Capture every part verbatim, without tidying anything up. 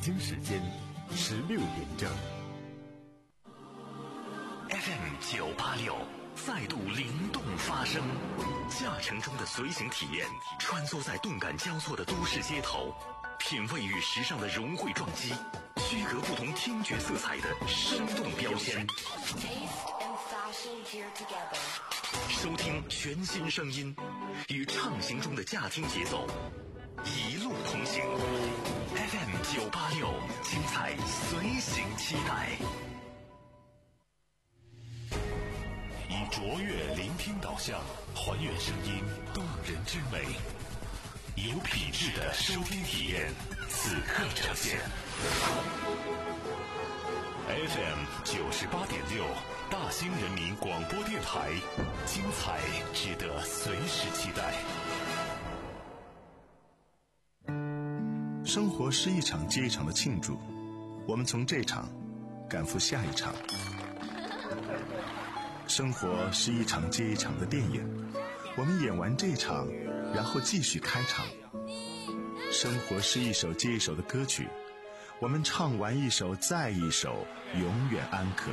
京时间十六点整。 F M 九八六再度灵动发声，驾乘中的随行体验，穿梭在动感交错的都市街头，品味与时尚的融汇撞击，区隔不同听觉色彩的生动标签。收听全新声音，与畅行中的驾听节奏，一路同行。F M 九八六，精彩随行期待。 以卓越聆听导向，还原声音动人之美，有品质的收听体验，此刻呈现。F M 九十八点六，大兴人民广播电台，精彩值得随时期待。 生活是一场接一场的庆祝，我们从这场赶赴下一场。生活是一场接一场的电影，我们演完这场，然后继续开场。生活是一首接一首的歌曲，我们唱完一首再一首，永远安可。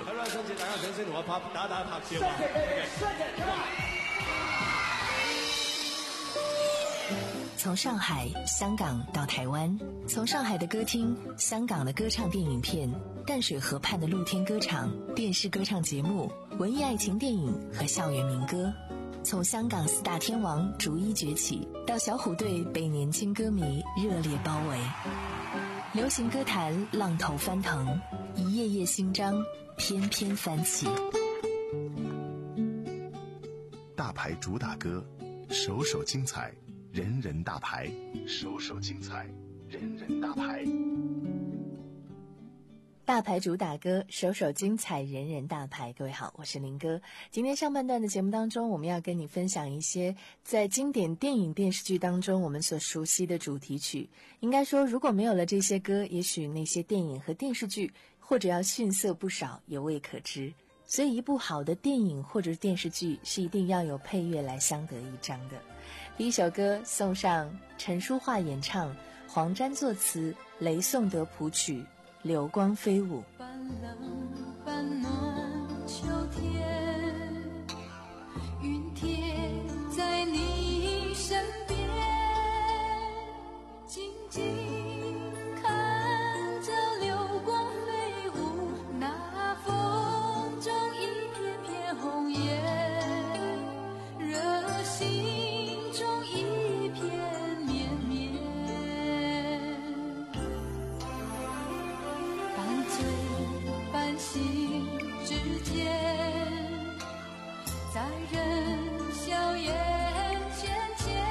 从上海、香港到台湾，从上海的歌厅、香港的歌唱电影片、淡水河畔的露天歌场、电视歌唱节目、文艺爱情电影和校园民歌，从香港四大天王逐一崛起，到小虎队被年轻歌迷热烈包围，流行歌坛浪头翻腾，一页页新章翩翩翻起。 大牌主打歌，首首精彩，人人大牌，首首精彩，人人大牌。 大牌主打歌，首首精彩，人人大牌。各位好，我是林哥。今天上半段的节目当中，我们要跟你分享一些在经典电影电视剧当中我们所熟悉的主题曲。应该说，如果没有了这些歌，也许那些电影和电视剧或者要逊色不少，也未可知。所以一部好的电影或者电视剧是一定要有配乐来相得益彰的。第一首歌送上陈淑桦演唱，黄沾作词，雷颂德谱曲，流光飞舞。 半冷半暖秋天，云贴在你身边，静静看着流光飞舞，那风中一片片红叶，热心中一片绵绵，半醉半醒之间，在人笑颜浅浅，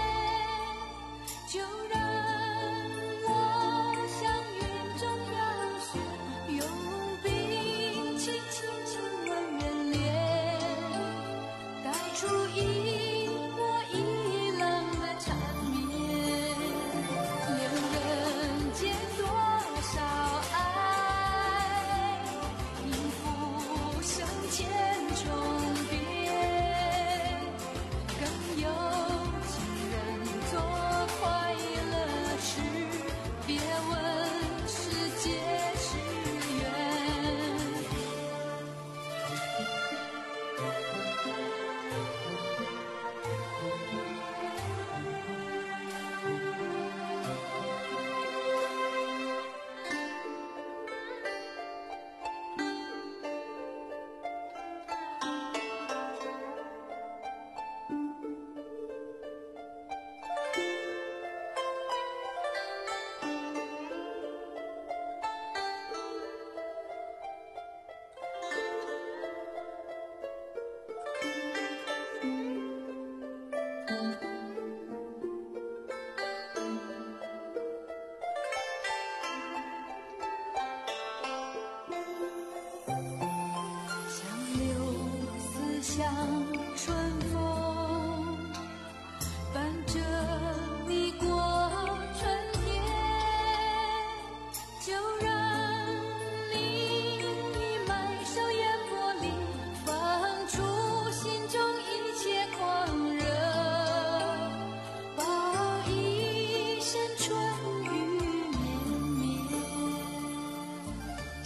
就让我向云中飘雪，用冰轻轻轻吻人脸，带出一波一浪的缠绵，留人间多少爱，因浮生千重变，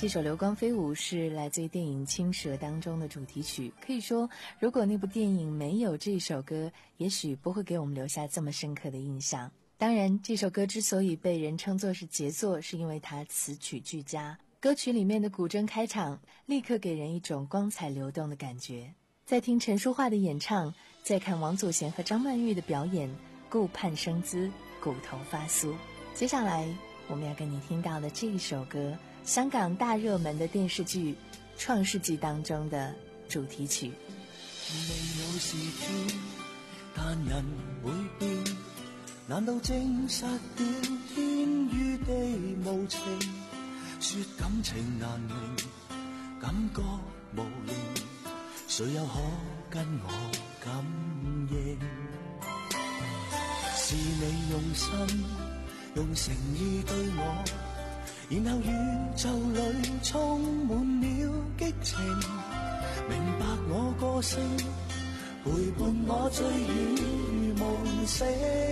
这首《流光飞舞》是来自于电影《青蛇》当中的主题曲。可以说，如果那部电影没有这首歌，也许不会给我们留下这么深刻的印象。当然，这首歌之所以被人称作是杰作，是因为它词曲俱佳。歌曲里面的古筝开场，立刻给人一种光彩流动的感觉。再听陈淑桦的演唱，再看王祖贤和张曼玉的表演，顾盼生姿，骨头发酥。接下来我们要跟你听到的这一首歌，香港大热门的电视剧《创世纪》当中的主题曲。 未有是天，但人會變，難道證實了天與地無情？說感情難明，感覺無形，誰又可跟我感應？是你用心用誠意對我，然後宇宙裏充滿了激情，明白我個性，陪伴我醉與夢醒。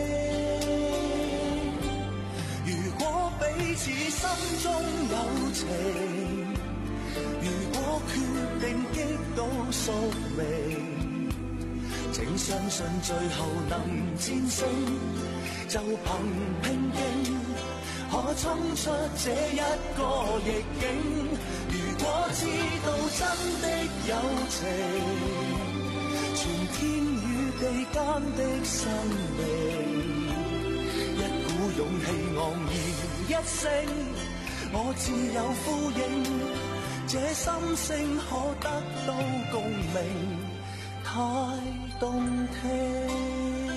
如果彼此心中有情，如果決定擊倒宿命，請相信最後能戰勝，就憑拼勁可衝出這一個逆境。如果知道真的有情，全天與地間的生命，一股勇氣昂然一聲，我自有呼應，這心聲可得到共鳴，太動聽。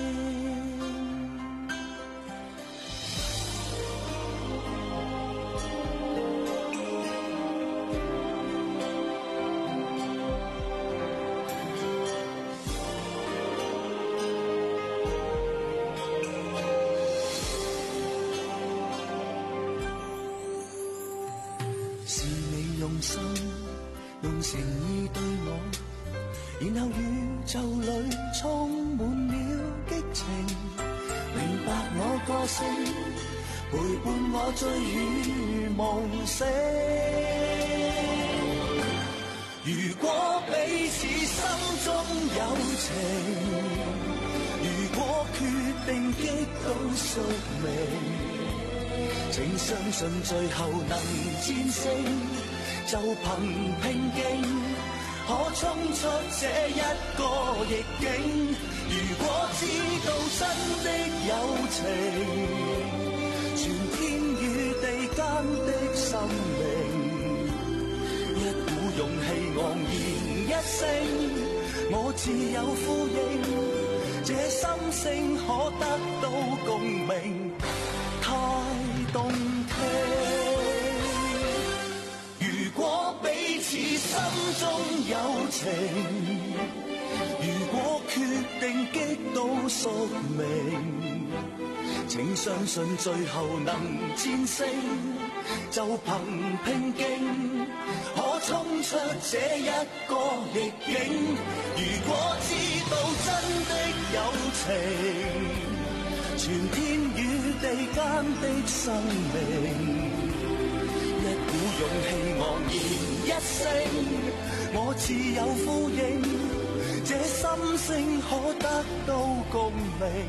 用心用誠意對我，然後宇宙裏充滿了激情，明白我個性，陪伴我醉與夢醒。如果彼此心中有情，如果決定擊倒宿命，請相信最後能戰勝，就憑拼勁可衝出這一個逆境。如果知道真的有情，全天與地間的生命，一股勇氣昂然一聲，我自有呼應，這心聲可得到共鳴，太動聽。如果彼此心中有情，如果決定擊倒宿命，請相信最後能戰勝，就憑拼勁可衝出這一個逆境。如果知道真的有情，全天與地間的生命，勇氣昂然一聲，我自有呼應，這心聲可得到共鳴，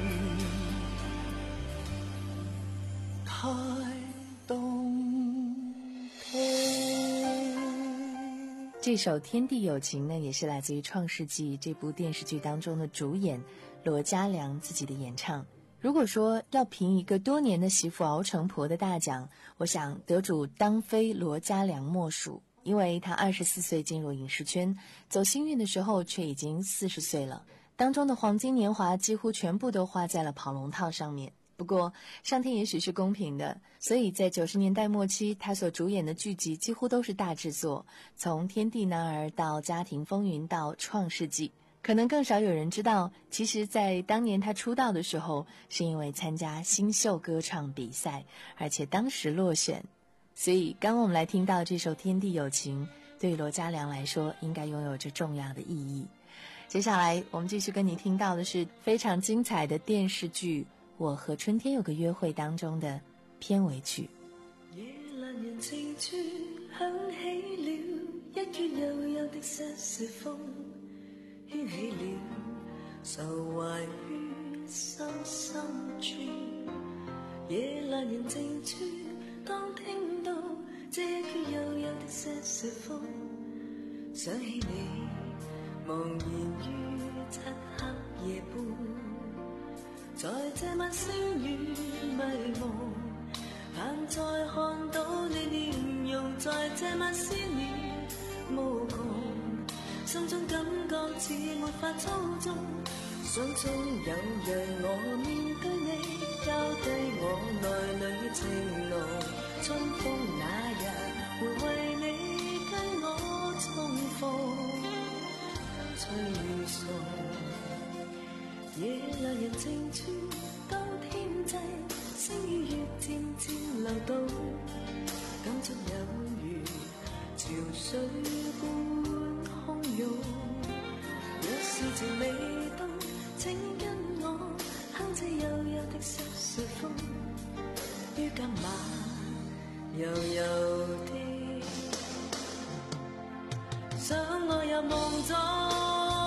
太動聽。 這首《天地有情》呢，也是來自於《創世紀》這部電視劇當中的主演羅嘉良自己的演唱。如果說要評一個多年的媳婦熬成婆的大獎，我想得主當非羅嘉良莫屬，因為他二十四歲進入影視圈，走星運的時候卻已經四十歲了，當中的黃金年華幾乎全部都花在了跑龍套上面。不過上天也許是公平的，所以在九十年代末期，他所主演的劇集幾乎都是大製作，從《天地男兒》到《家庭風雲》到《創世紀》。可能更少有人知道，其實在當年他出道的時候，是因為參加新秀歌唱比賽，而且當時落選。所以剛剛我們來聽到這首《天地有情》，對於羅嘉良來說應該擁有着重要的意義。接下來我們繼續跟你聽到的是非常精彩的電視劇《我和春天有個約會》當中的片尾曲。 夜闌人靜處响起了一阙悠悠的瑟瑟风，掀起了愁怀于心深處。夜闌人靜處，當聽到這阙悠悠的瑟瑟風，想起你茫然於漆黑夜半，在這晚星雨迷蒙，盼再看到你面容，在這晚思念無窮，心中感覺似沒法操縱，想中有讓我面對你，交低我內裏情濃，春風那日會為你跟我重逢，吹雨送夜闌人靜處，當天際星與月漸漸流動，感觸有如潮水般洶湧。若是情未到，請跟我哼這悠悠的瑟瑟風，於今晚悠悠的想我入夢中。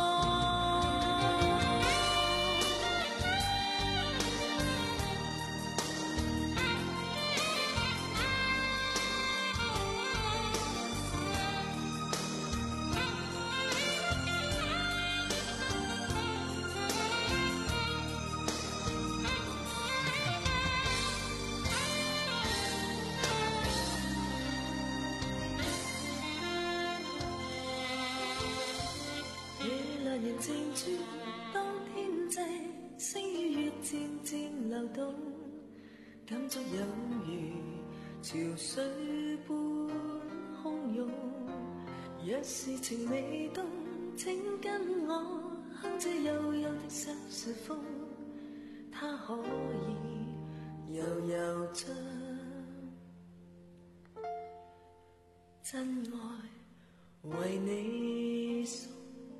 靜處，當天際星與月漸漸流動，感觸有如潮水般洶湧。若是情未凍，請跟我哼這悠悠的瑟瑟風，它可以悠悠將真愛為你送。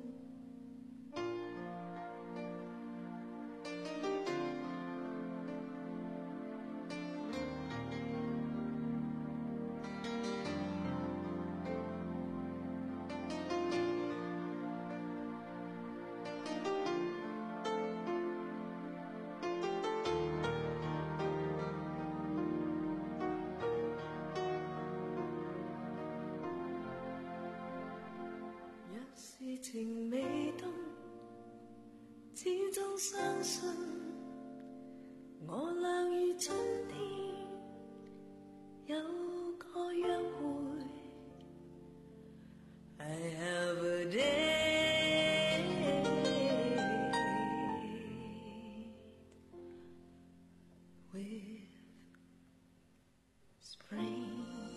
情未凍，始終相信我倆於春天有個約會。I have a date with spring。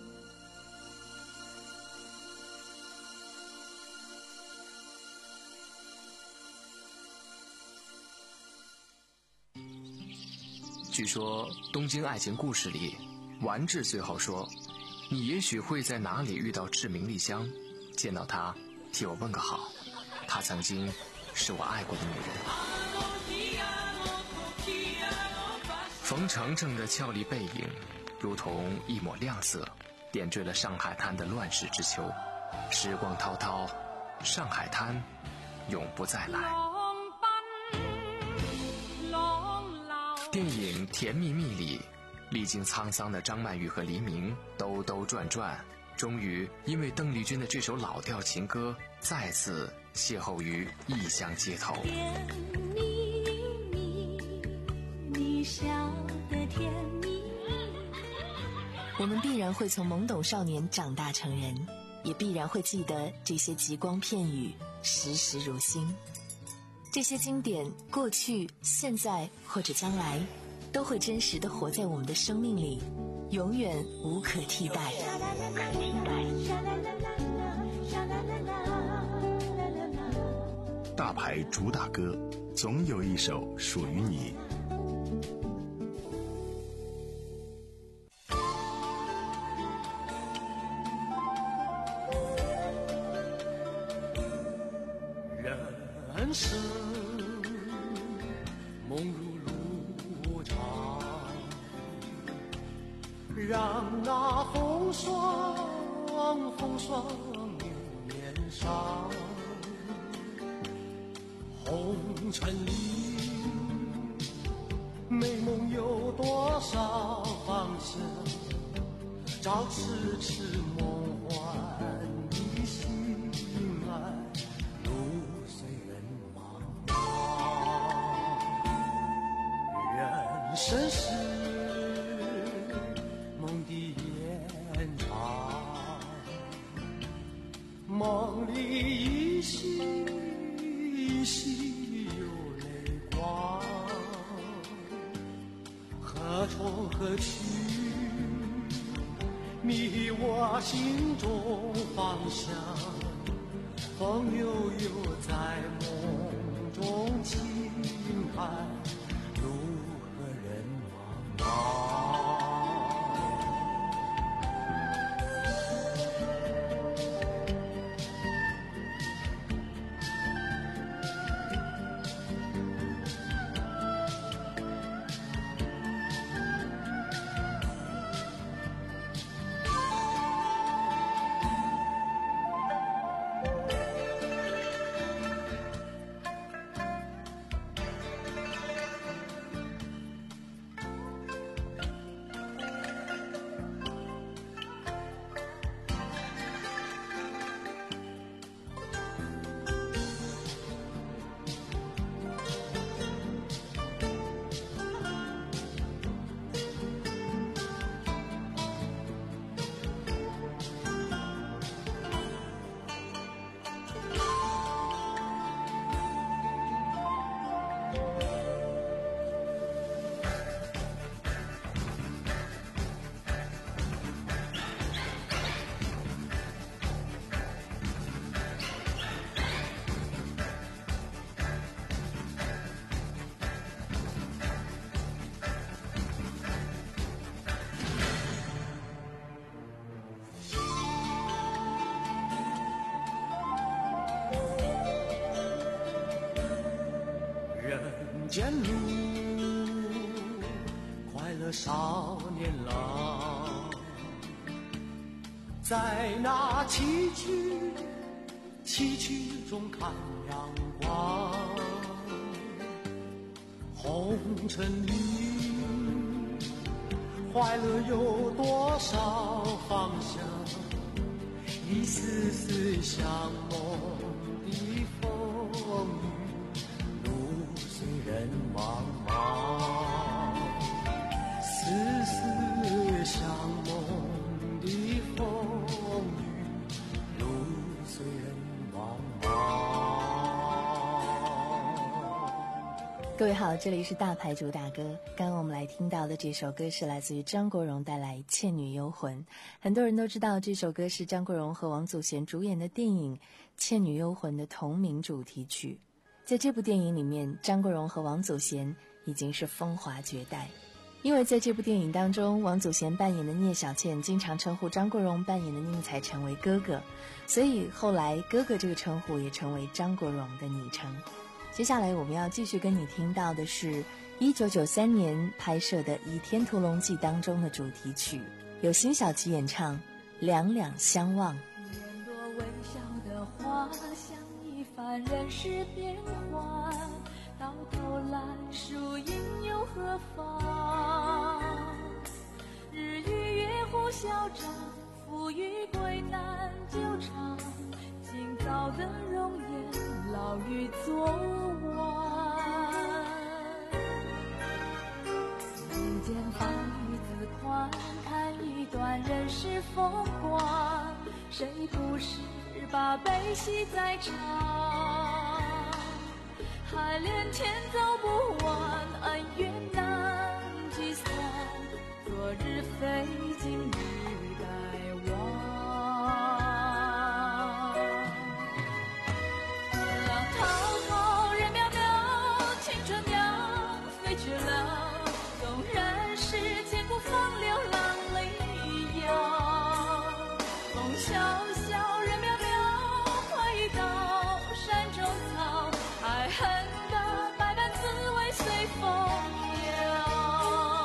据说东京爱情故事里，丸治最后说，你也许会在哪里遇到志明丽香，见到她替我问个好，她曾经是我爱过的女人。冯程程的俏丽背影如同一抹亮色，点缀了上海滩的乱世之秋。时光滔滔，上海滩永不再来。电影《甜蜜蜜》里，历经沧桑的张曼玉和黎明兜兜转转，终于因为邓丽君的这首老调情歌，再次邂逅于异乡街头。 甜蜜蜜，你笑得甜蜜。 我们必然会从懵懂少年长大成人，也必然会记得这些极光片语，时时如新。这些经典，过去、现在或者将来，都会真实地活在我们的生命里，永远无可替代。 大牌主打歌，总有一首属于你。 人生梦如路长，让那风霜红双牛面上，红尘里美梦有多少方向？照痴痴梦幻的心爱，路随人茫茫。人生是梦的延长，梦里依稀依稀有泪光，何从何去？迷我心中方向，风悠悠在梦中轻叹，路和人茫茫。间路，快乐少年郎，在那崎岖崎岖中看阳光。红尘里，快乐有多少方向？一丝丝像梦的风雨。人茫茫，丝丝像梦的风雨，路随人茫茫。 各位好，这里是大牌主打歌。刚刚我们来听到的这首歌是来自于张国荣带来《倩女幽魂》。很多人都知道这首歌是张国荣和王祖贤主演的电影《倩女幽魂》的同名主题曲。在这部电影里面，张国荣和王祖贤已经是风华绝代。因为在这部电影当中，王祖贤扮演的聂小倩经常称呼张国荣扮演的宁采臣为哥哥，所以后来哥哥这个称呼也成为张国荣的昵称。接下来我们要继续跟你听到的是一九九三年拍摄的《倚天屠龙记》当中的主题曲，由辛晓琪演唱《两两相望》。 脸多微笑的花像一番人世变幻，到头来输赢又何妨？日与月互消长，富与贵难久长，今早的容颜老于昨晚。人间放与自宽，看一段人世风光，谁不是把悲喜在尝？海连天走不完，恩怨难计算，昨日非今日该忘。浪滔滔人渺渺，青春鸟飞去了，纵然是千古风流浪里摇。风萧萧人渺渺，快意高山中草，爱恨的百般滋味随风摇。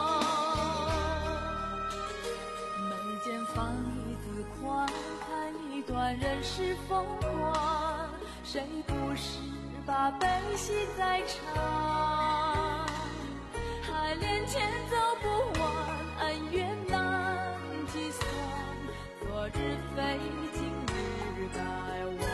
眉间放一字宽，看一段人世风光，谁不是把悲喜在尝？海连天走不完，恩怨难计算，昨日非今日该忘。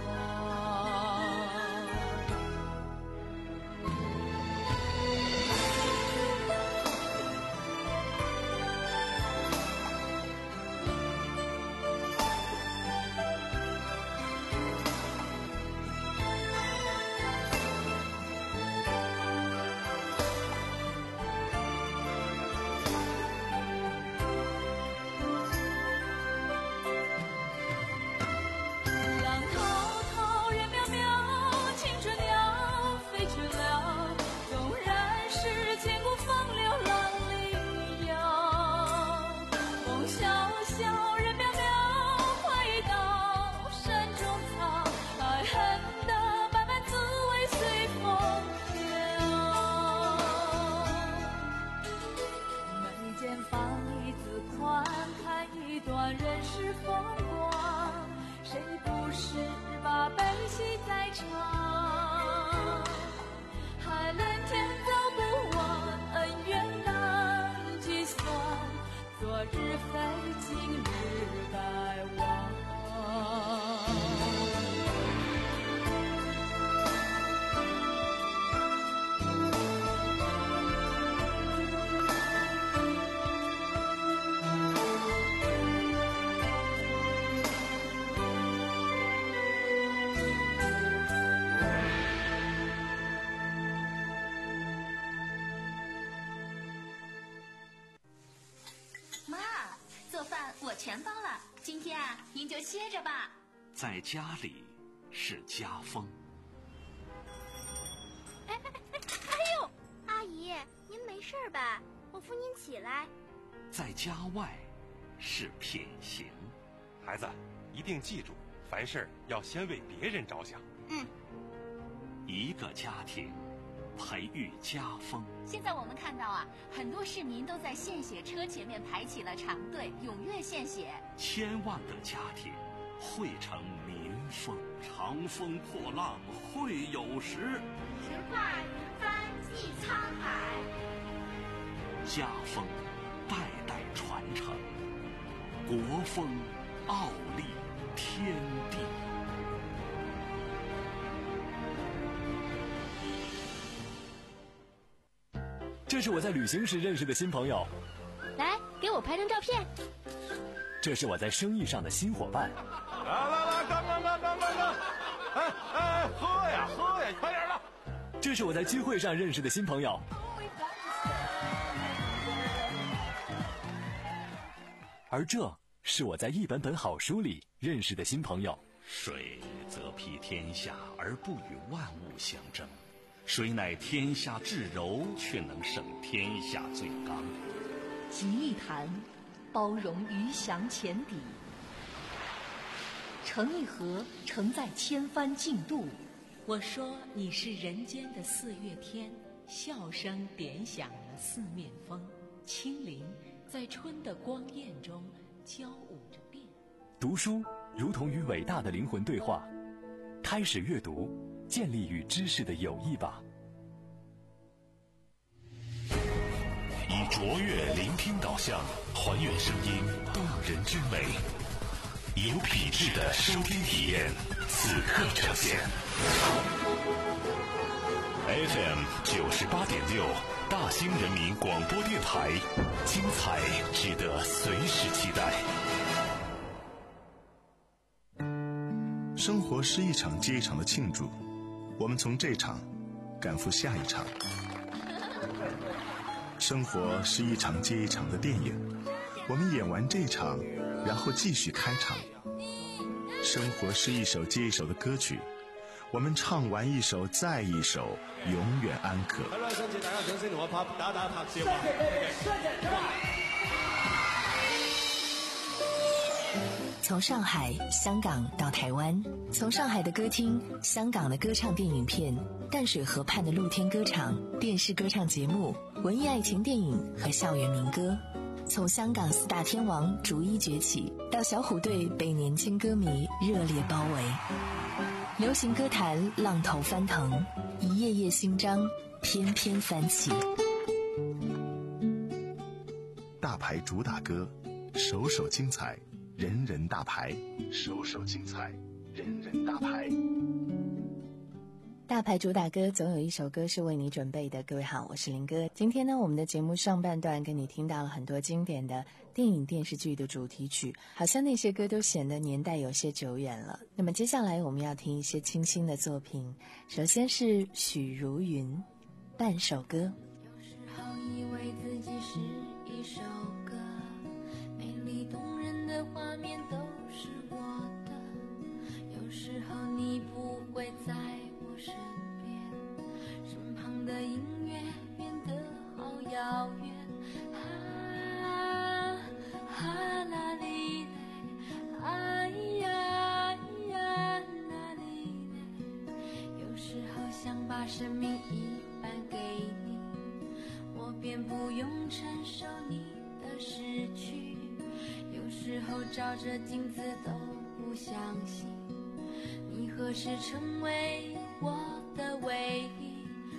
全包了，今天啊，您就歇着吧。 在家里是家风。 哎哎哎哎呦，阿姨，您没事吧？我扶您起来。 在家外是品行。 孩子，一定记住，凡事要先为别人着想。 嗯。 一个家庭培育家风。 现在我们看到啊，很多市民都在献血车前面排起了长队，踊跃献血。 千万个家庭汇成民风。长风破浪会有时， 直挂云帆济沧海。 家风代代传承，国风傲立天地。 这是我在旅行时认识的新朋友， 来给我拍张照片。 这是我在生意上的新伙伴。 来来来，干干干干干干！哎哎，喝呀喝呀，快点的！ 这是我在聚会上认识的新朋友。而这是我在一本本好书里认识的新朋友。 水则披天下而不与万物相争，谁乃天下至柔，却能胜天下最刚。 集一坛，包容鱼翔浅底；盛一盒，盛在千帆竞渡。 我说你是人间的四月天，笑声点响了四面风，清灵在春的光艳中交舞着变。 读书如同与伟大的灵魂对话，开始阅读，建立与知识的友谊吧。 以卓越聆听导向，还原声音动人之美，有品质的收听体验，此刻呈现。F M 九十八点六，大兴人民广播电台，精彩值得随时期待。 生活是一场接一场的庆祝，我们从这场赶赴下一场。生活是一场接一场的电影，我们演完这场，然后继续开场。生活是一首接一首的歌曲，我们唱完一首再一首，永远安可。 从上海、香港到台湾，从上海的歌厅、香港的歌唱电影片、淡水河畔的露天歌场、电视歌唱节目、文艺爱情电影和校园民歌， 从香港四大天王逐一崛起，到小虎队被年轻歌迷热烈包围，流行歌坛浪头翻腾，一页页新章翩翩翻起。 大牌主打歌，首首精彩，人人大牌，首首精彩，人人大牌。 大牌主打歌总有一首歌是为你准备的。各位好，我是林哥。今天呢，我们的节目上半段跟你听到了很多经典的电影电视剧的主题曲，好像那些歌都显得年代有些久远了。那么接下来我们要听一些清新的作品，首先是许茹芸《半首歌》。 有时候以为自己是一首歌，美丽动人的画面都是我的，有时候你不会在身边，身旁的音乐变得好遥远，啊啊啦哩嘞，哎呀呀啦哩嘞，有时候想把生命一半给你，我便不用承受你的失去，有时候照着镜子都不相信你何时成为我的唯一，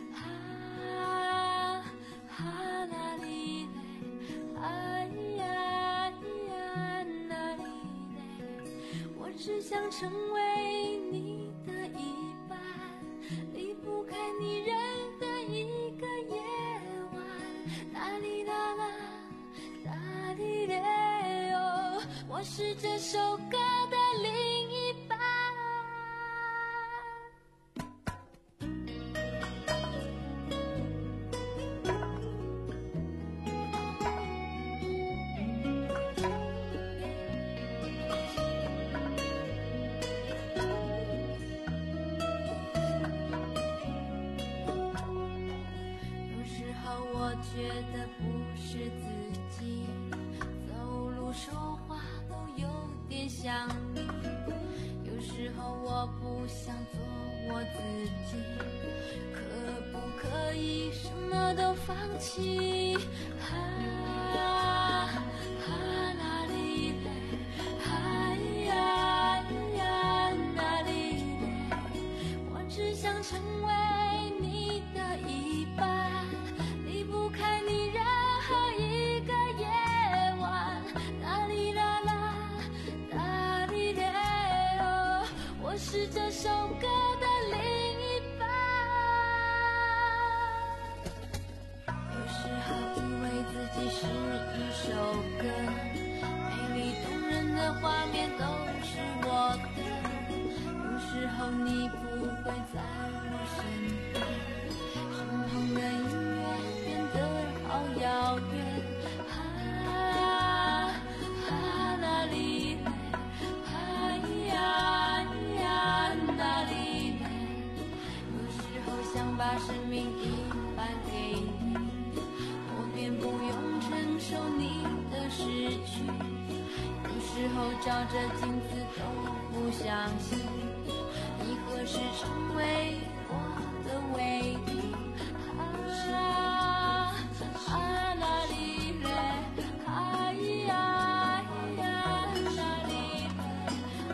啊啊啦哩嘞，哎呀呀啦哩嘞，我只想成为你的一半，离不开你任何一个夜晚，啦哩啦啦啦哩嘞哦，我是这首歌的另一半。觉得不是自己，走路说话都有点像你，有时候我不想做我自己，可不可以什么都放弃，啊啊啦哩嘞，哎呀呀啦哩嘞，我只想成为你的一半，离不开你任何一个夜晚，啦哩啦啦啦哩嘞哦，我是这首歌的另一半。有时候以为自己是一首歌，美丽动人的画面都是我的，有时候你不会在我身边，身旁的音乐变得好遥远，啊啊啦哩嘞，哎呀呀啦哩嘞，有时候想把生命一半给你，我便不用承受你的失去，有时候照着镜子都不相信你何时成为我的唯一，啊啊啦哩嘞，哎呀呀啦哩嘞，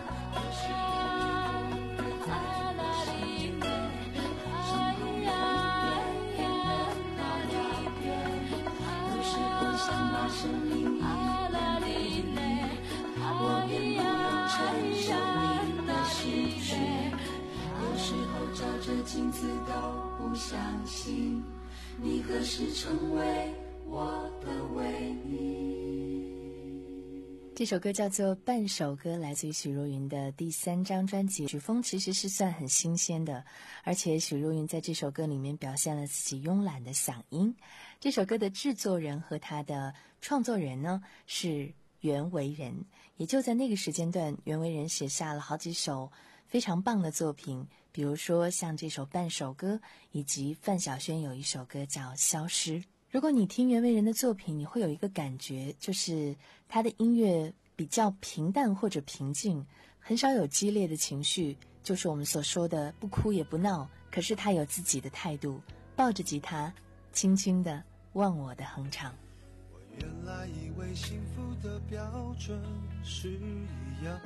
啊啊啦哩嘞，哎呀呀啦哩嘞，有时候想把生命一半给你，我便不用承受你的失去，有时候照着镜子都不相信你何时成为我的唯一。 这首歌叫做《半首歌》，来自于许茹芸的第三张专辑，曲风其实是算很新鲜的，而且许茹芸在这首歌里面表现了自己慵懒的嗓音。这首歌的制作人和他的创作人呢是袁惟仁，也就在那个时间段，袁惟仁写下了好几首非常棒的作品，比如说像这首《半首歌》，以及范晓萱有一首歌叫《消失》。如果你听袁惟仁的作品，你会有一个感觉，就是他的音乐比较平淡或者平静，很少有激烈的情绪，就是我们所说的不哭也不闹，可是他有自己的态度，抱着吉他轻轻地忘我的哼唱。 我原来以为幸福的标准是一样，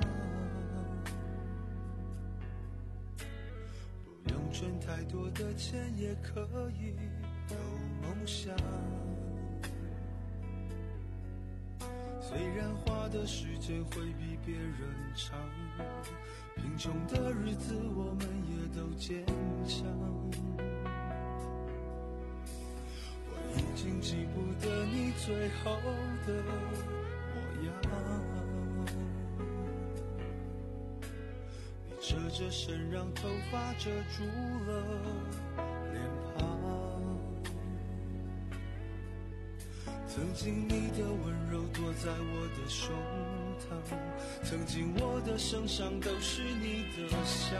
不用赚太多的钱也可以有梦想。虽然花的时间会比别人长，贫穷的日子我们也都坚强。我已经记不得你最后的模样，你遮着身，让头发遮住了脸庞。曾经你的温柔躲在我的胸膛，曾经我的身上都是你的香。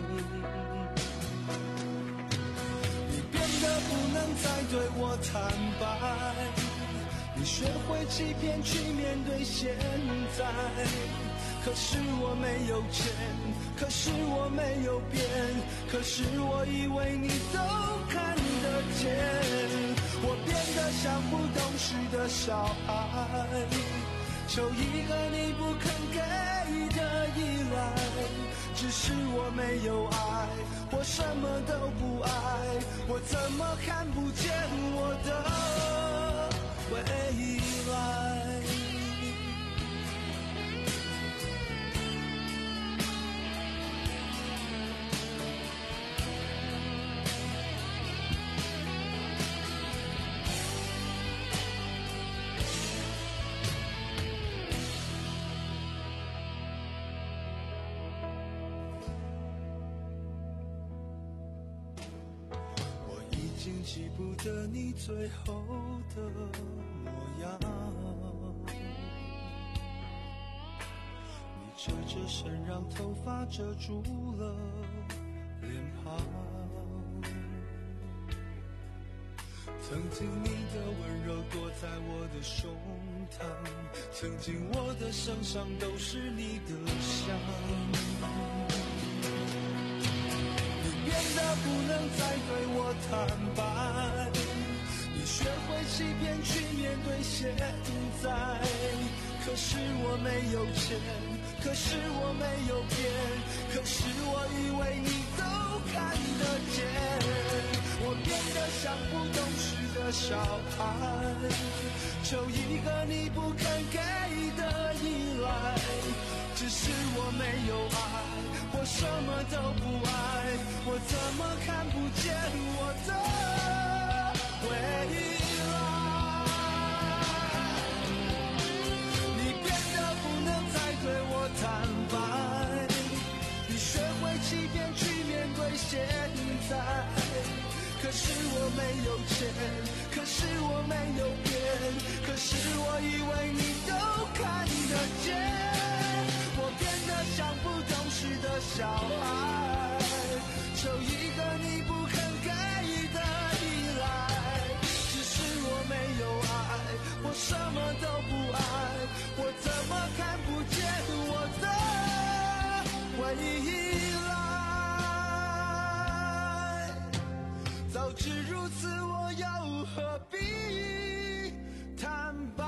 你变得不能再对我坦白，你学会欺骗去面对现在。可是我没有钱，可是我没有变，可是我以为你都看得见。我变得像不懂事的小孩，求一个你不肯给的依赖。只是我没有爱，我什么都不爱，我怎么看不见我的未来？已经记不得你最后的模样，你遮着身，让头发遮住了脸庞。曾经你的温柔躲在我的胸膛，曾经我的身上都是你的香。变得不能再对我坦白，你学会欺骗去面对现在。可是我没有钱，可是我没有变，可是我以为你都看得见。我变得像不懂事的小孩，求一个你不肯给的依赖。只是我没有爱，我什么都不爱，我怎么看不见我的未来？你变得不能再对我坦白，你学会欺骗去面对现在。可是我没有钱，可是我没有变，可是我以为你都看得见。我变得像不懂事的小孩，求一个你不肯给的依赖。只是我没有爱，我什么都不爱，我怎么看不见我的未来？早知如此，我又何必坦白？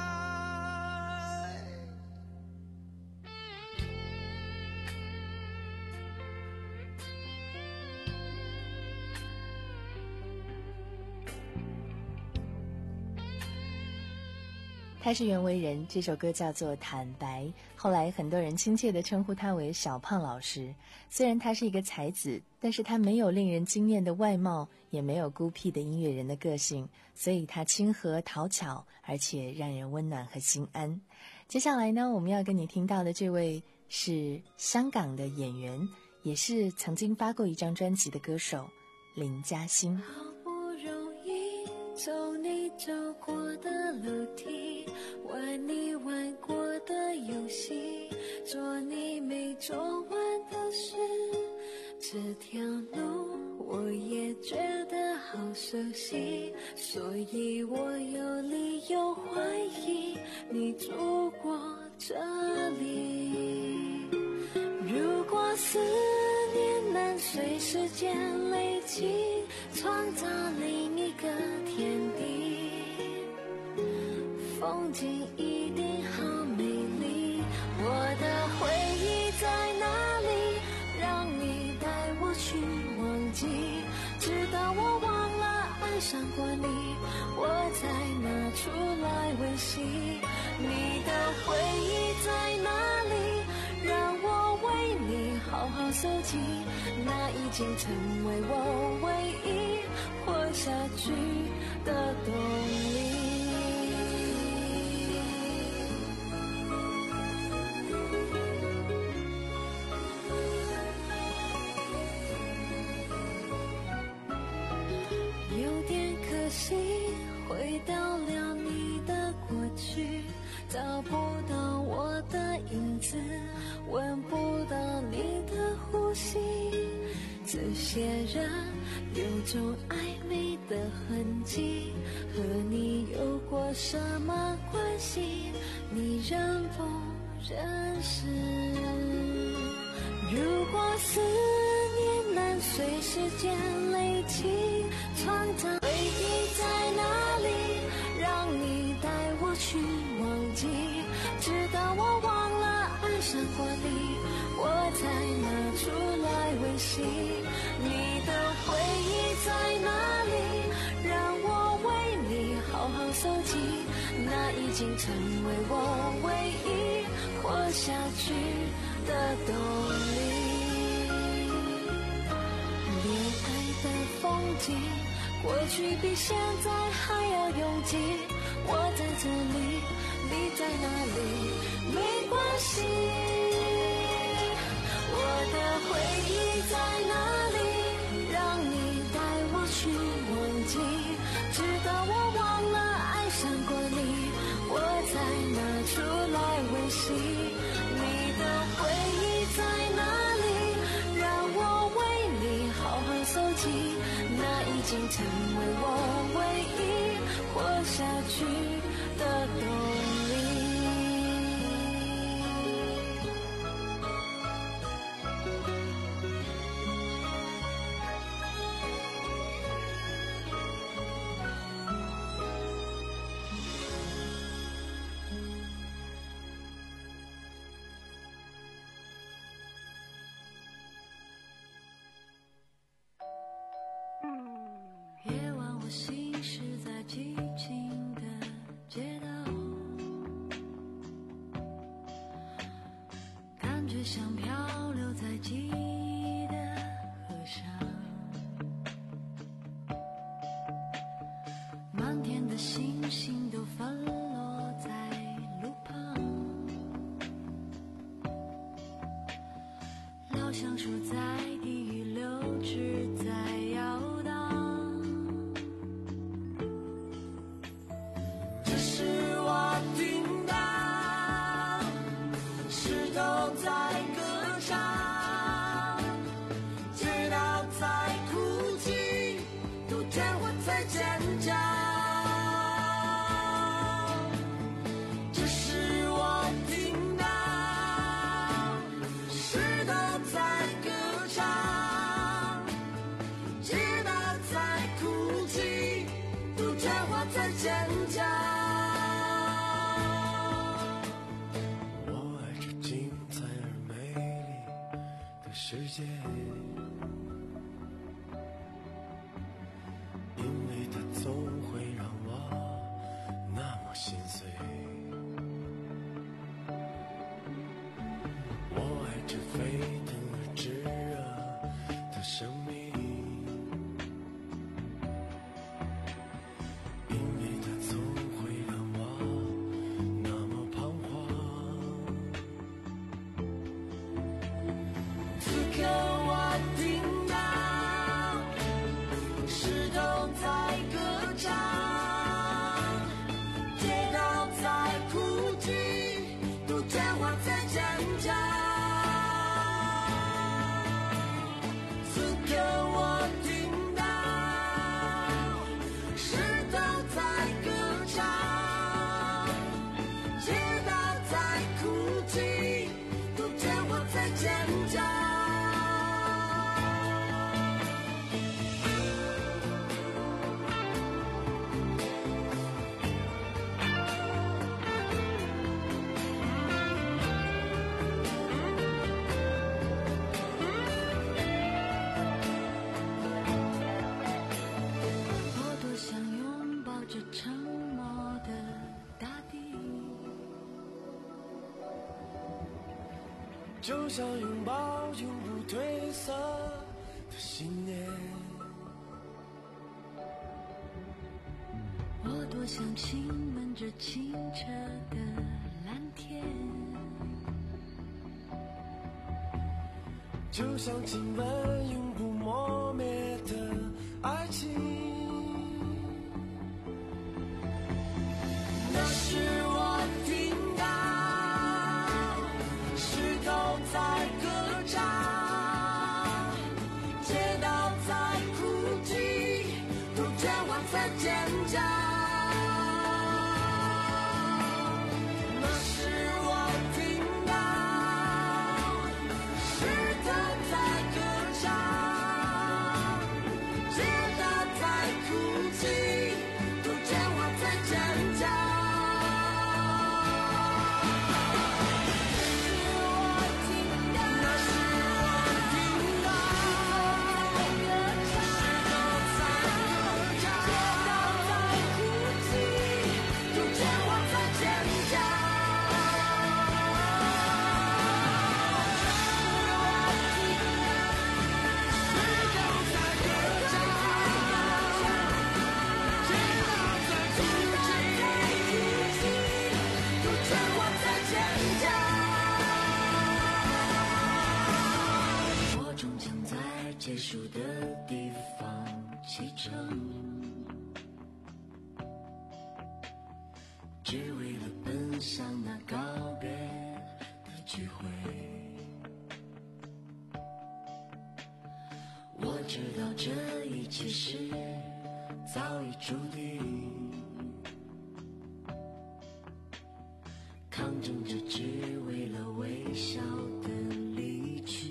他是袁惟仁，这首歌叫做《坦白》，后来很多人亲切地称呼他为小胖老师。虽然他是一个才子，但是他没有令人惊艳的外貌，也没有孤僻的音乐人的个性，所以他亲和讨巧，而且让人温暖和心安。接下来呢，我们要跟你听到的这位是香港的演员，也是曾经发过一张专辑的歌手林嘉欣。 好不容易走你走过的楼梯，玩你玩过的游戏，做你没做完的事，这条路我也觉得好熟悉，所以我有理由怀疑你住过这里。如果思念能随时间累积，创造另一个天地，风风景一定好美丽。我的回忆在哪里？让你带我去忘记，直到我忘了爱上过你，我才拿出来温习。你的回忆在哪里？让我为你好好收集，那已经成为我唯一活下去的动力。有点可惜，回到了你的过去，找不到我的影子，闻不到你的呼吸。这些人有种暧昧的痕迹，和你有过什么关系？你认不认识？如果思念能随时间累积，创造回忆在哪里？让你带我去忘记，直到我忘了爱上过你，我才拿出来温习。你的回忆在哪里？让我为你好好收集，那已经成为我唯一活下去的动力。恋爱的风景，过去比现在还要拥挤。我在这里，你在哪里？没关系。我的回忆在哪里？让你带我去忘记，直到我忘了爱上过你，我才拿出来温习。你的回忆在哪里？让我为你好好收集，那已经成为我唯一活下去的动力。夜晚我行驶在寂静的街道，感觉像漂流在记忆的河上，满天的星星都分落在路旁，老橡树在地狱流枝在摇荡。 世界，因为它总会让我那么心碎。我爱这沸腾而炙热的生命，因为它总会让我那么彷徨。此刻我听到石头在歌唱，街道在哭泣，杜鹃花在尖叫。 就像拥抱永不褪色的信念。 我多想亲吻着清澈的蓝天， 就像亲吻永不磨灭的爱情。那时我听到石头在歌唱，街道在哭泣，都绝望在尖叫。那时我听到石头在歌唱，街道在哭泣，都绝望在尖叫。结束的地方启程，只为了奔向那告别的聚会。我知道这一切是早已注定，抗争着只为了微笑的离去。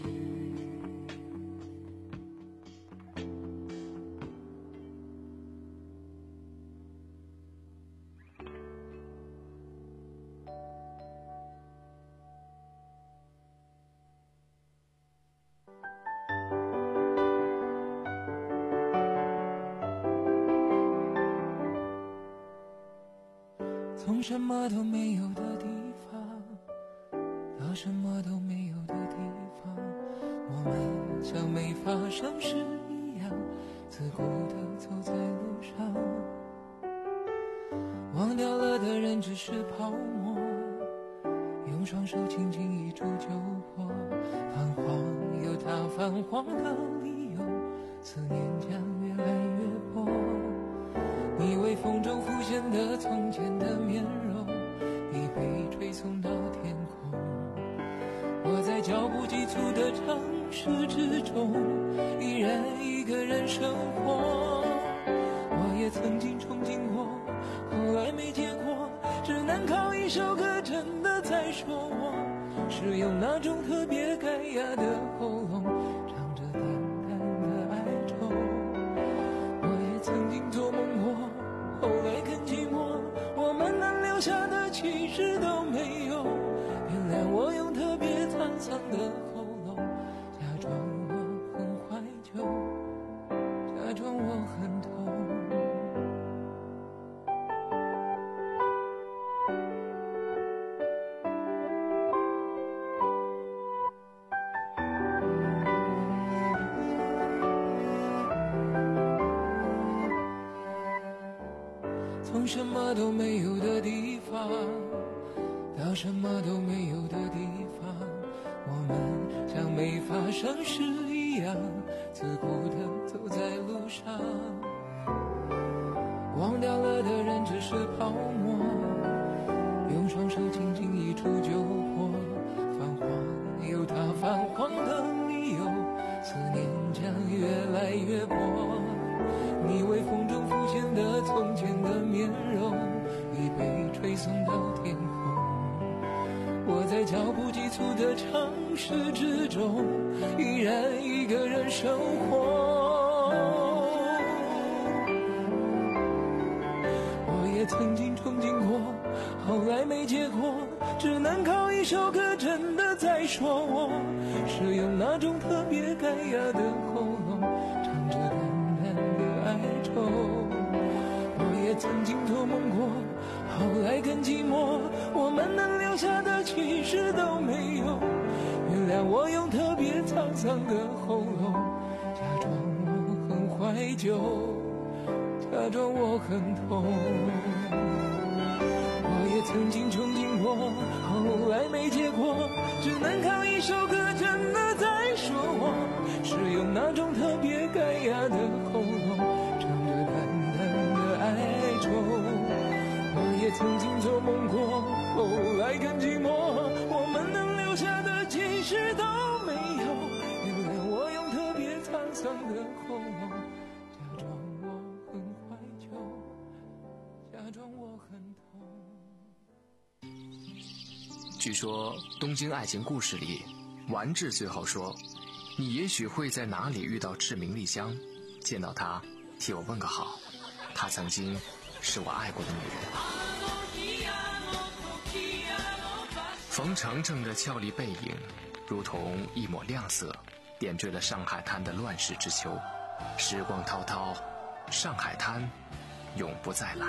从什么都没有的地方到什么都没有的地方，我们像没发生事一样自顾地走在路上，忘掉了的人只是泡沫，用双手轻轻一触就破。泛黄有它泛黄的理由，思念将越来越薄。你微风中浮现的从前的面容，已被吹送到天空。我在脚步急促的城市之中，依然一个人生活。我也曾经憧憬过，后来没结果，只能靠一首歌真的在说我，是用那种特别干哑的喉咙唱着淡淡的哀愁。我也曾经做梦过，后来更寂寞，我们能留下的其实都没有。原谅我用特别沧桑的喉咙，假装我很怀旧，假装我很痛。从什么都没有的地方到什么都没有的地方，我们像没发生事一样自顾地走在路上，忘掉了的人只是泡沫，用双手轻轻一触就破。泛黄有它泛黄的理由，思念将越来越薄。你微风中浮现的从前的面容，已被吹送到天空。我在脚步急促的城市之中，依然一个人生活。我也曾经憧憬过，后来没结果，只能靠一首歌真的在说我，是用那种特别干哑的喉咙唱着淡淡的哀愁。我也曾经做梦过，后来更寂寞，我们能留下的其实都没有。原桑的喉咙，假装我很怀旧，假装我很痛。我也曾经憧憬过，后来没结果，只能靠一首歌真的在说我，是用那种特别干哑的喉咙，唱着淡淡的哀愁。我也曾经做梦过，后来更寂寞，我们能留下的其实都没有，原谅我用特别沧桑的喉咙，假装我很怀旧，假装我很痛。 据说《东京爱情故事》里，丸治最后说：“你也许会在哪里遇到志明丽香，见到她，替我问个好。她曾经是我爱过的女人。”冯程程的俏丽背影，如同一抹亮色，点缀了上海滩的乱世之秋。时光滔滔，上海滩永不再来。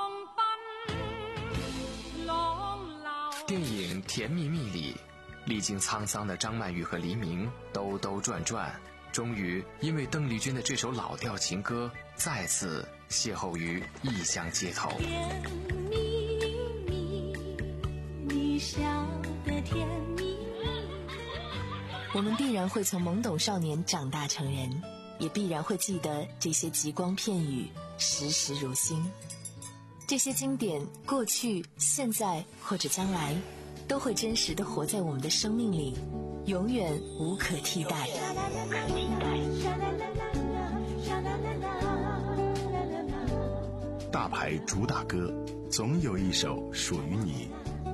电影《甜蜜蜜》里，历经沧桑的张曼玉和黎明兜兜转转，终于因为邓丽君的这首老调情歌，再次邂逅于异乡街头。 甜蜜蜜，你笑得甜蜜蜜。 我们必然会从懵懂少年长大成人，也必然会记得这些极光片语，时时如新。这些经典，过去、现在或者将来，都会真实地活在我们的生命里，永远无可替代。 大牌主打歌，总有一首属于你。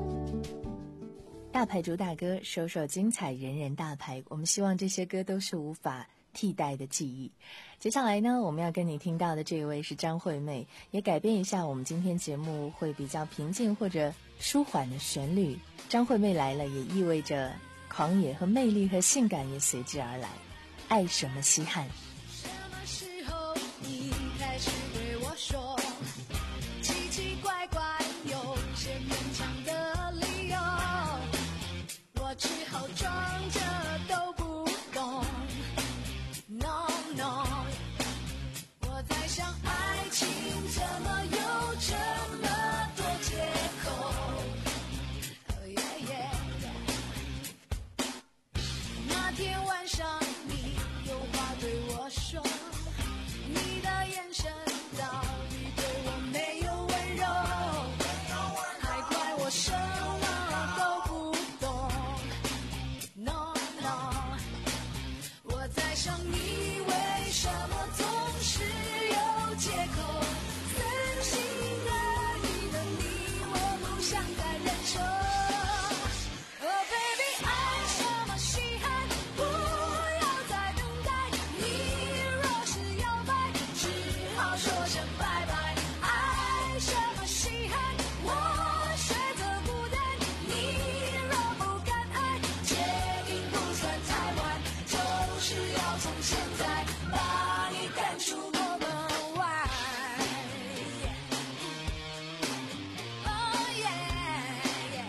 大牌主打歌，首首精彩，人人大牌。我们希望这些歌都是无法替代的记忆。接下来呢，我们要跟你听到的这一位是张惠妹，也改变一下我们今天节目会比较平静或者舒缓的旋律。张惠妹来了，也意味着狂野和魅力和性感也随之而来。爱什么稀罕？ 什么时候你开始对我说奇奇怪怪有些勉强的理由，我只好装着都不懂。 No no， 我在想爱情怎么有这么多借口。Oh yeah yeah yeah， 那天晚上你有话对我说，你的眼神早已对我没有温柔，还怪我什么都不懂。No no， 我在想你为什么总是有借口，真心的你的你我不想再忍受。Oh baby， 爱什么稀罕，不要再等待，你若是摇摆，只好说声拜拜。爱什么稀罕，我选择孤单，你若不敢爱，决定不算太晚，就是要从现在把你赶出我门外。Oh yeah yeah，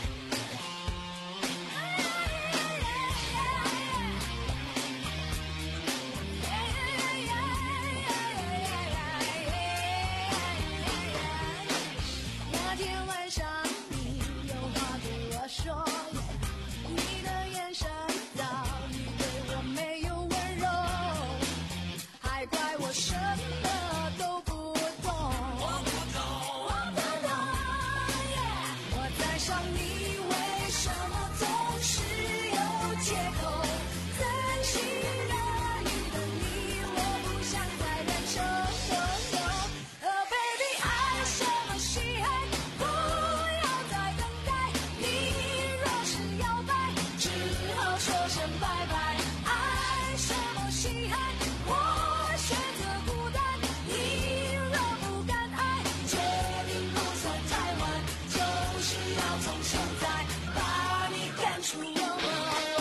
那天晚上你有话对我说，你的眼神早已对我没有温柔，还怪我什么都不懂。我不懂，我不懂。我在想你为什么总是有借口，真心的你的你我不想再忍受。Oh baby， 爱什么稀罕，不要再等待，你若是摇摆，只好说声拜拜。爱什么稀罕，我选择孤单，你若不敢爱，决定不算太晚，就是要从现在把你赶出我门外。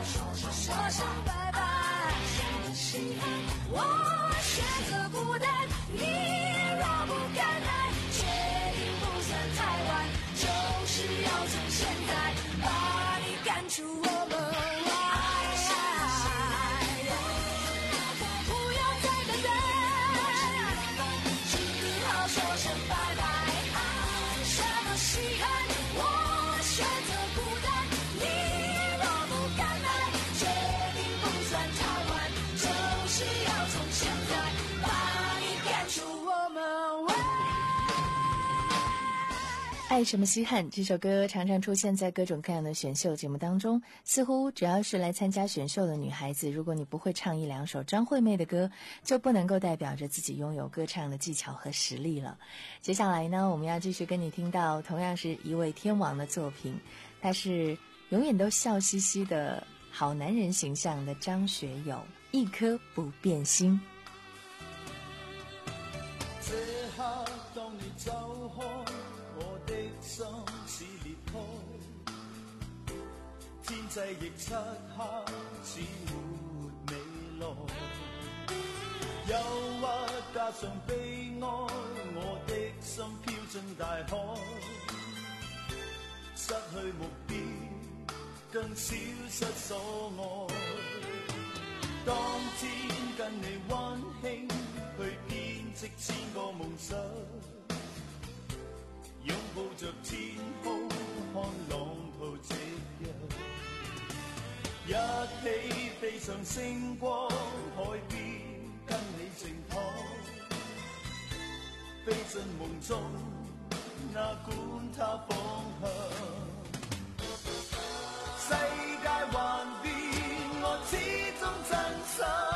说声说声拜拜。什么稀罕，我选择孤单。你若不敢爱，决定不算太晚，就是要从现在把你赶出我门外。不要再等待，只好说声拜拜。什么稀罕，我选择孤单。你若不敢爱，决定不算太晚，就是要从现在把你赶出我门外。 爱什么稀罕这首歌常常出现在各种各样的选秀节目当中，似乎只要是来参加选秀的女孩子，如果你不会唱一两首张惠妹的歌，就不能够代表着自己拥有歌唱的技巧和实力了。接下来呢，我们要继续跟你听到同样是一位天王的作品，他是永远都笑嘻嘻的好男人形象的张学友，一颗不变心。 這刻當你走開，我的心似裂開，天際亦漆黑似沒未來，憂鬱加上悲哀，我的心飄進大海，失去目標更消失所愛，當天跟你溫馨去編織千個夢想，擁抱着天空看浪濤夕陽，一起飛上星光海邊跟你靜躺，飛進夢中哪管它方向，世界幻變我始終真實，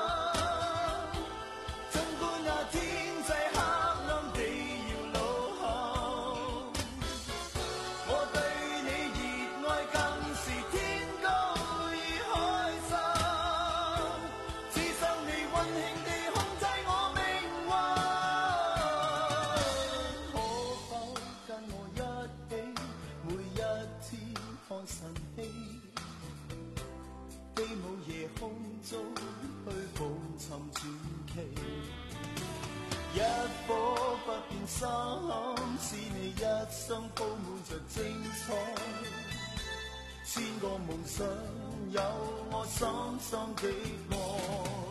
一顆不變心，是你一生鋪滿着精彩，千個夢想有我深深的愛。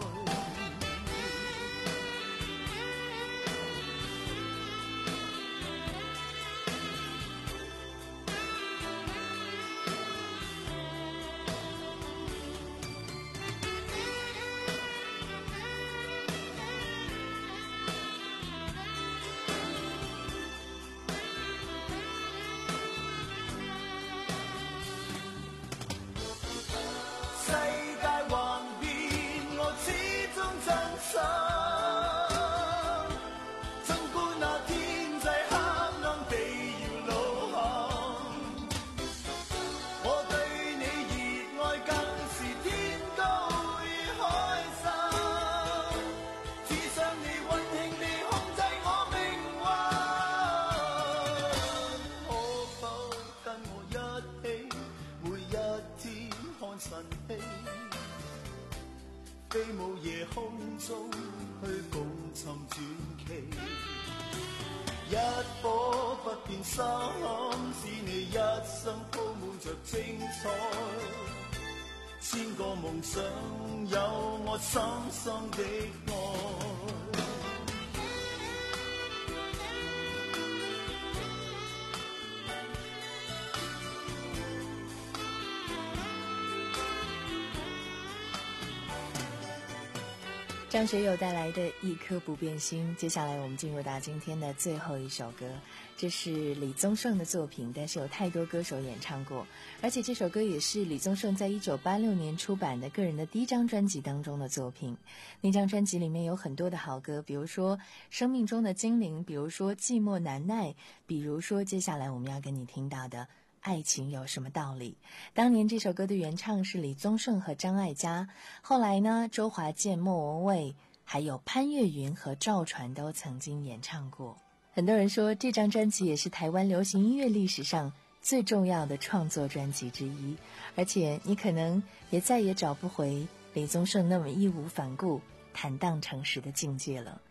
飛舞夜空中去共尋傳奇，一顆不變心，使你一生鋪滿着精彩，千個夢想有我深深的愛。 张学友带来的一颗不变心，接下来我们进入到今天的最后一首歌，这是李宗盛的作品，但是有太多歌手演唱过，而且这首歌也是李宗盛在一九八六年出版的个人的第一张专辑当中的作品。那张专辑里面有很多的好歌，比如说生命中的精灵，比如说寂寞难耐，比如说接下来我们要跟你听到的爱情有什么道理。当年这首歌的原唱是李宗盛和张艾嘉，后来呢周华健、莫文蔚还有潘越云和赵传都曾经演唱过。很多人说这张专辑也是台湾流行音乐历史上最重要的创作专辑之一，而且你可能也再也找不回李宗盛那么义无反顾、坦荡诚实的境界了。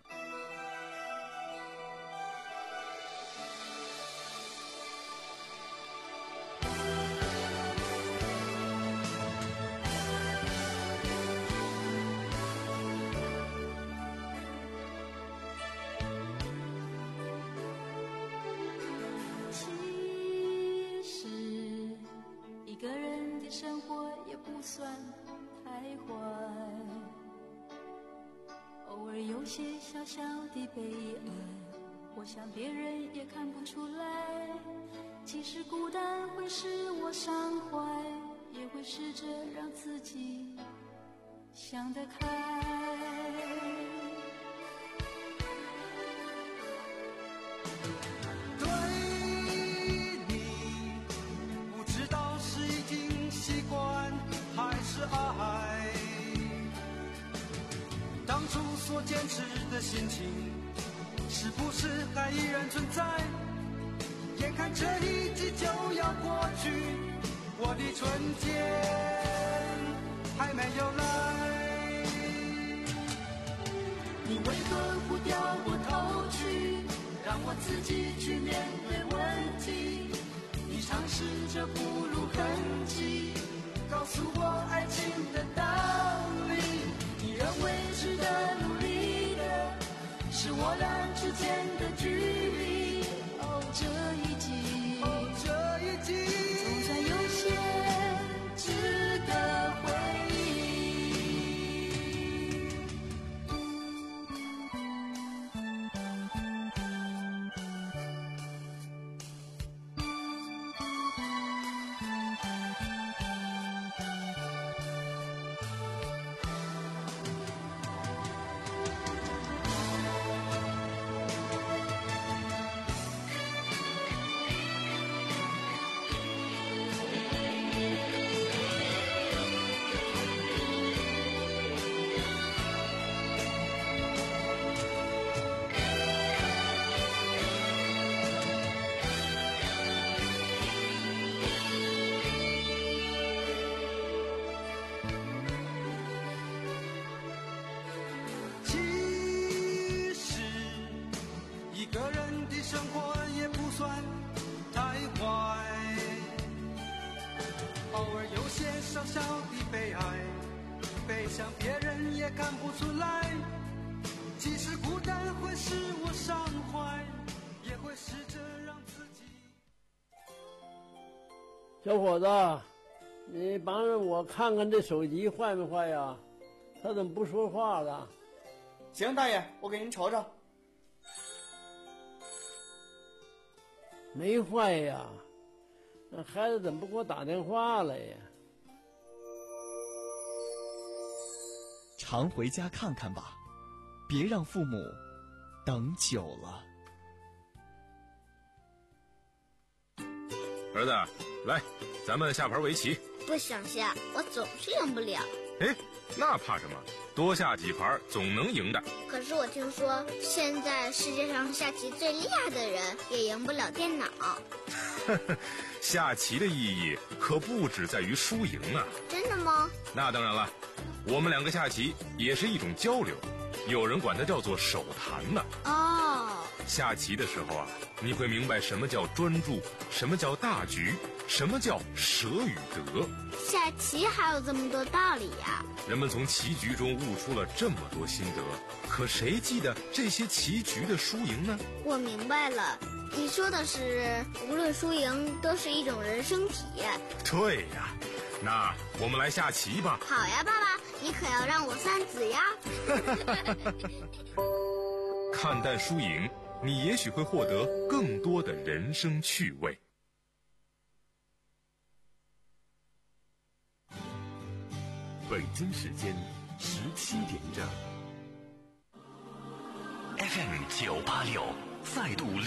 小小的悲哀，我想别人也看不出来。即使孤单会使我伤怀，也会试着让自己想得开。 对你，不知道是已经习惯还是爱。当初所坚持的心情，是不是还依然存在？眼看这一季就要过去，我的春天还没有来。你为何不掉过头去，让我自己去面对问题？你尝试着不露痕迹，告诉我爱情的道理。你认为值得努力的是我俩之间的距离。 哦，这一季， 哦，这一季总算有些值得回小小的悲哀，悲伤别人也看不出来。即使孤单会使我伤怀，也会试着让自己。 小伙子，你帮着我看看这手机坏没坏呀？他怎么不说话了？ 行，大爷，我给您瞅瞅。 没坏呀，那孩子怎么不给我打电话来呀？ 常回家看看吧，别让父母等久了。 儿子，来，咱们下盘围棋。 不想下，我总是赢不了。 哎，那怕什么？多下几盘总能赢的。 可是我听说，现在世界上下棋最厉害的人也赢不了电脑。 下棋的意义可不只在于输赢啊！ 真的吗？ 那当然了，我们两个下棋也是一种交流，有人管它叫做手谈呢。 哦， 下棋的时候啊，你会明白什么叫专注，什么叫大局，什么叫舍与得。 下棋还有这么多道理呀！ 人们从棋局中悟出了这么多心得，可谁记得这些棋局的输赢呢？ 我明白了，你说的是无论输赢都是一种人生体验。 对呀，那我们来下棋吧。 好呀，爸爸，你可要让我算子呀。 看淡输赢，你也许会获得更多的人生趣味。 北京时间十七点整。 F M 九八六再度。